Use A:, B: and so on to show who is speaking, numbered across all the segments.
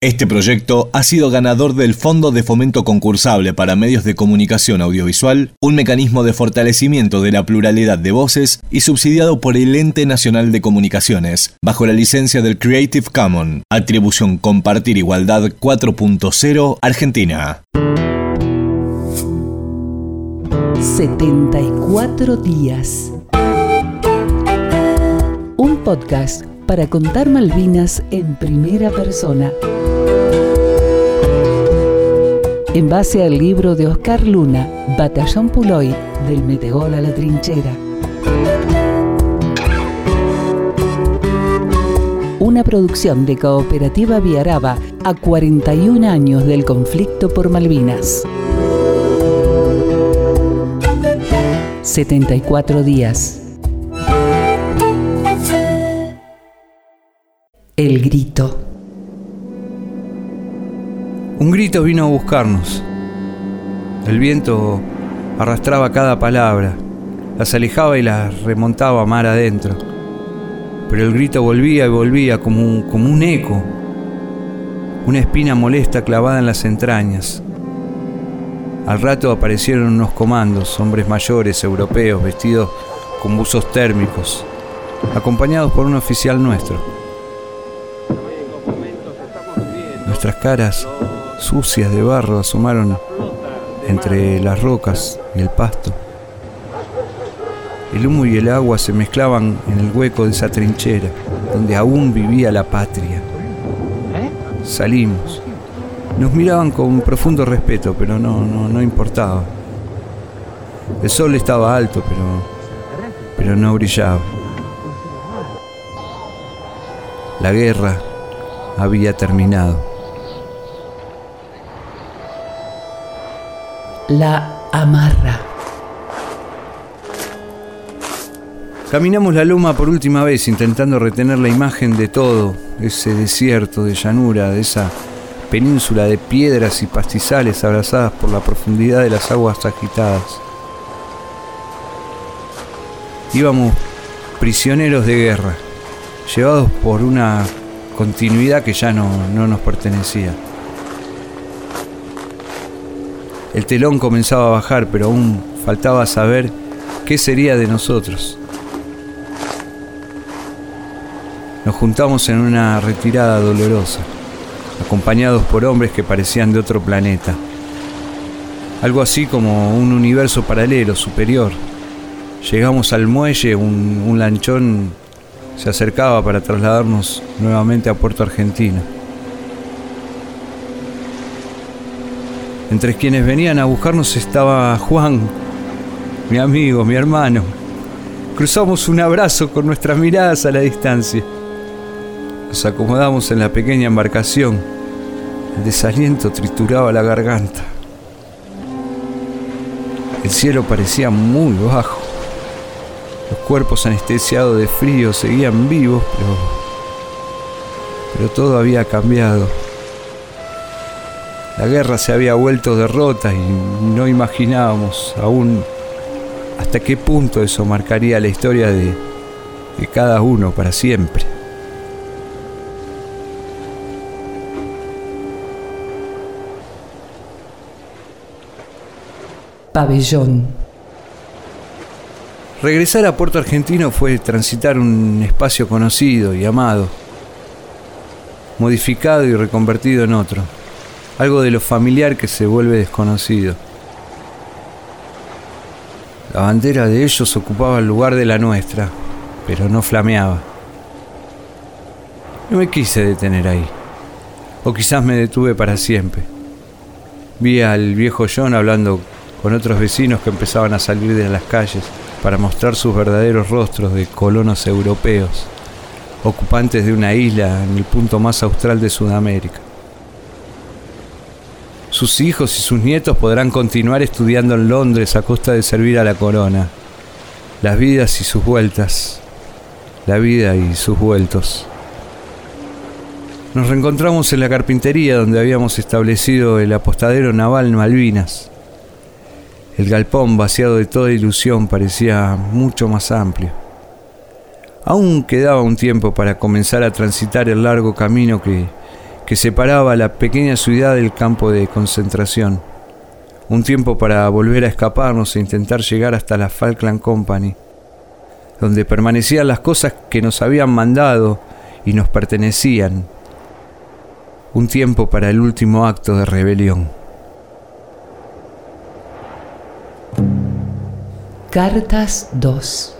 A: Este proyecto ha sido ganador del Fondo de Fomento Concursable para Medios de Comunicación Audiovisual, un mecanismo de fortalecimiento de la pluralidad de voces y subsidiado por el Ente Nacional de Comunicaciones, bajo la licencia del Creative Commons, Atribución Compartir Igualdad 4.0 Argentina.
B: 74 días. Un podcast para contar Malvinas en primera persona. En base al libro de Oscar Luna, Batallón Puloy, del Metegol a la Trinchera. Una producción de Cooperativa Viaraba a 41 años del conflicto por Malvinas. 74 días. El grito.
C: Un grito vino a buscarnos. El viento arrastraba cada palabra, las alejaba y las remontaba mar adentro. Pero el grito volvía y volvía como un eco, una espina molesta clavada en las entrañas. Al rato aparecieron unos comandos, hombres mayores, europeos, vestidos con buzos térmicos, acompañados por un oficial nuestro. Nuestras caras sucias de barro asomaron entre las rocas y el pasto. El humo y el agua se mezclaban en el hueco de esa trinchera, donde aún vivía la patria. Salimos. Nos miraban con profundo respeto, pero no importaba. El sol estaba alto, pero no brillaba. La guerra había terminado.
B: La amarra.
C: Caminamos la loma por última vez, intentando retener la imagen de todo ese desierto de llanura, de esa península de piedras y pastizales abrazadas por la profundidad de las aguas agitadas. Íbamos prisioneros de guerra, llevados por una continuidad que ya no nos pertenecía. El telón comenzaba a bajar, pero aún faltaba saber qué sería de nosotros. Nos juntamos en una retirada dolorosa, acompañados por hombres que parecían de otro planeta. Algo así como un universo paralelo, superior. Llegamos al muelle, un lanchón se acercaba para trasladarnos nuevamente a Puerto Argentino. Entre quienes venían a buscarnos estaba Juan, mi amigo, mi hermano. Cruzamos un abrazo con nuestras miradas a la distancia. Nos acomodamos en la pequeña embarcación. El desaliento trituraba la garganta. El cielo parecía muy bajo. Los cuerpos anestesiados de frío seguían vivos, pero todo había cambiado. La guerra se había vuelto derrota y no imaginábamos aún hasta qué punto eso marcaría la historia de cada uno para siempre.
B: Pabellón.
C: Regresar a Puerto Argentino fue transitar un espacio conocido y amado, modificado y reconvertido en otro. Algo de lo familiar que se vuelve desconocido. La bandera de ellos ocupaba el lugar de la nuestra, pero no flameaba. No me quise detener ahí, o quizás me detuve para siempre. Vi al viejo John hablando con otros vecinos que empezaban a salir de las calles para mostrar sus verdaderos rostros de colonos europeos, ocupantes de una isla en el punto más austral de Sudamérica. Sus hijos y sus nietos podrán continuar estudiando en Londres a costa de servir a la corona. Las vidas y sus vueltas. La vida y sus vueltos. Nos reencontramos en la carpintería donde habíamos establecido el apostadero naval Malvinas. El galpón, vaciado de toda ilusión, parecía mucho más amplio. Aún quedaba un tiempo para comenzar a transitar el largo camino que que separaba la pequeña ciudad del campo de concentración. Un tiempo para volver a escaparnos e intentar llegar hasta la Falkland Company, donde permanecían las cosas que nos habían mandado y nos pertenecían. Un tiempo para el último acto de rebelión.
B: Cartas 2.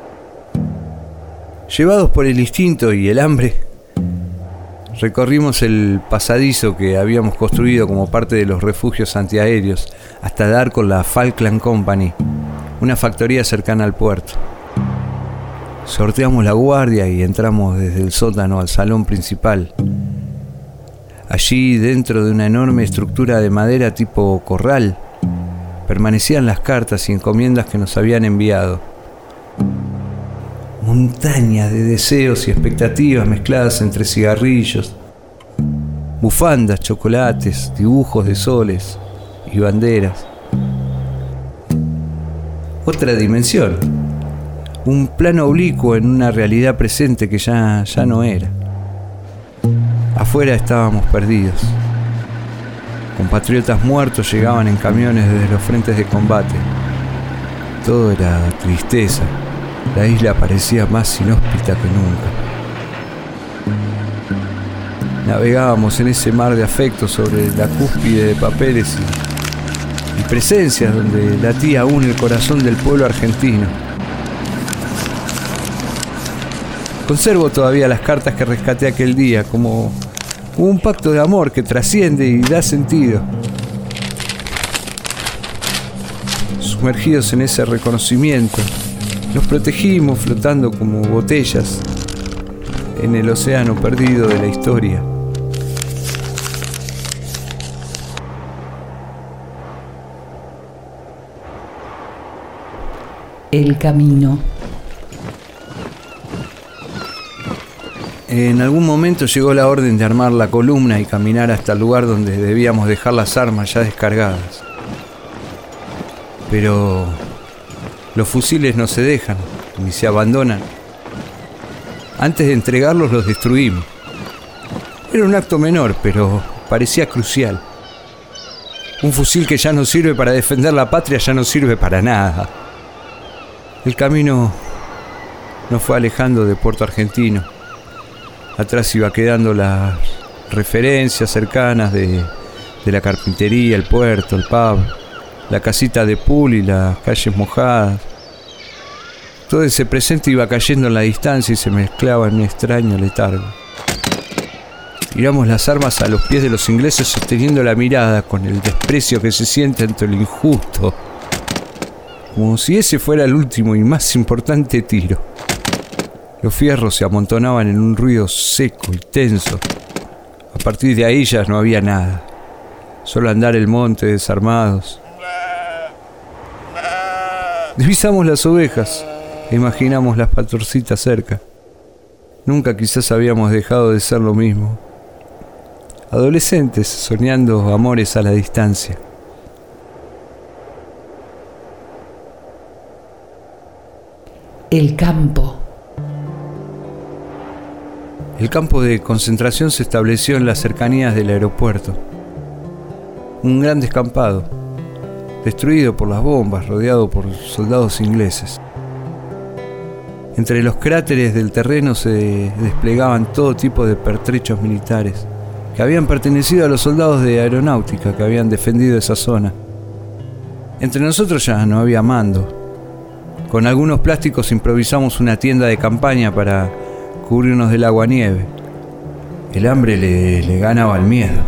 C: Llevados por el instinto y el hambre, recorrimos el pasadizo que habíamos construido como parte de los refugios antiaéreos hasta dar con la Falkland Company, una factoría cercana al puerto. Sorteamos la guardia y entramos desde el sótano al salón principal. Allí, dentro de una enorme estructura de madera tipo corral, permanecían las cartas y encomiendas que nos habían enviado. Montañas de deseos y expectativas mezcladas entre cigarrillos, bufandas, chocolates, dibujos de soles y banderas. Otra dimensión, un plano oblicuo en una realidad presente que ya no era. Afuera estábamos perdidos. Compatriotas muertos llegaban en camiones desde los frentes de combate. Todo era tristeza. La isla parecía más inhóspita que nunca. Navegábamos en ese mar de afectos sobre la cúspide de papeles y presencias donde latía aún el corazón del pueblo argentino. Conservo todavía las cartas que rescaté aquel día como un pacto de amor que trasciende y da sentido. Sumergidos en ese reconocimiento, nos protegimos flotando como botellas en el océano perdido de la historia.
B: El camino.
C: En algún momento llegó la orden de armar la columna y caminar hasta el lugar donde debíamos dejar las armas ya descargadas. Pero los fusiles no se dejan ni se abandonan. Antes de entregarlos los destruimos. Era un acto menor, pero parecía crucial. Un fusil que ya no sirve para defender la patria ya no sirve para nada. El camino nos fue alejando de Puerto Argentino. Atrás iba quedando las referencias cercanas de la carpintería, el puerto, el pub, la casita de pool y las calles mojadas. Todo ese presente iba cayendo en la distancia y se mezclaba en un extraño letargo. Tiramos las armas a los pies de los ingleses sosteniendo la mirada con el desprecio que se siente ante lo injusto, como si ese fuera el último y más importante tiro. Los fierros se amontonaban en un ruido seco y tenso. A partir de ahí ya no había nada. Solo andar el monte desarmados. Divisamos las ovejas e imaginamos las pastorcitas cerca. Nunca quizás habíamos dejado de ser lo mismo. Adolescentes soñando amores a la distancia.
B: El campo.
C: El campo de concentración se estableció en las cercanías del aeropuerto. Un gran descampado, destruido por las bombas, rodeado por soldados ingleses. Entre los cráteres del terreno se desplegaban todo tipo de pertrechos militares que habían pertenecido a los soldados de aeronáutica que habían defendido esa zona. Entre nosotros ya no había mando. Con algunos plásticos improvisamos una tienda de campaña para cubrirnos del agua-nieve. El hambre le ganaba al miedo.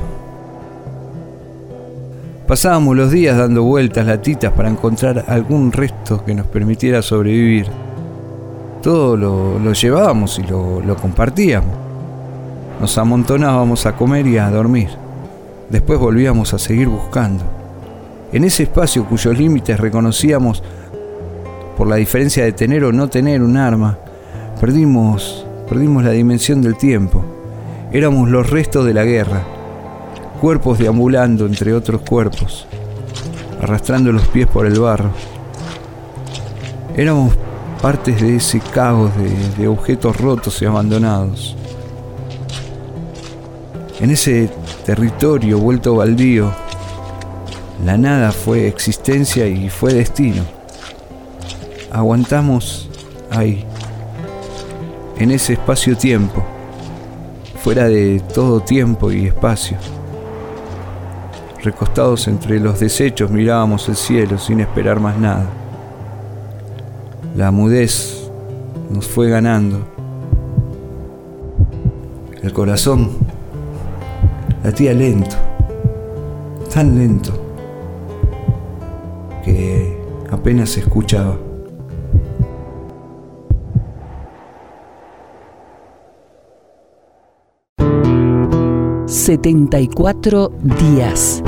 C: Pasábamos los días dando vueltas latitas para encontrar algún resto que nos permitiera sobrevivir. Todo lo llevábamos y lo compartíamos. Nos amontonábamos a comer y a dormir. Después volvíamos a seguir buscando. En ese espacio cuyos límites reconocíamos por la diferencia de tener o no tener un arma, perdimos la dimensión del tiempo. Éramos los restos de la guerra, cuerpos deambulando entre otros cuerpos, arrastrando los pies por el barro. Éramos partes de ese caos de objetos rotos y abandonados. En ese territorio vuelto baldío, la nada fue existencia y fue destino. Aguantamos ahí, en ese espacio-tiempo, fuera de todo tiempo y espacio. Recostados entre los desechos mirábamos el cielo sin esperar más nada. La mudez nos fue ganando. El corazón latía lento, tan lento, que apenas se escuchaba.
B: «74 días».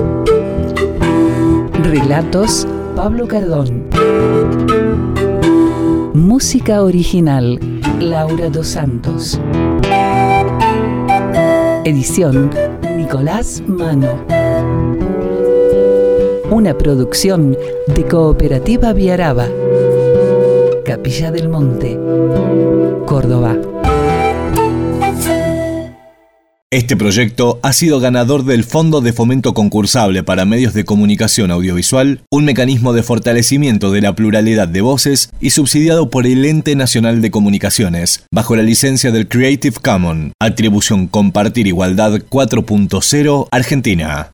B: Relatos Pablo Cardón. Música original Laura dos Santos. Edición Nicolás Mano. Una producción de Cooperativa Viaraba. Capilla del Monte, Córdoba.
A: Este proyecto ha sido ganador del Fondo de Fomento Concursable para Medios de Comunicación Audiovisual, un mecanismo de fortalecimiento de la pluralidad de voces, y subsidiado por el Ente Nacional de Comunicaciones, bajo la licencia del Creative Commons, Atribución Compartir Igualdad 4.0 Argentina.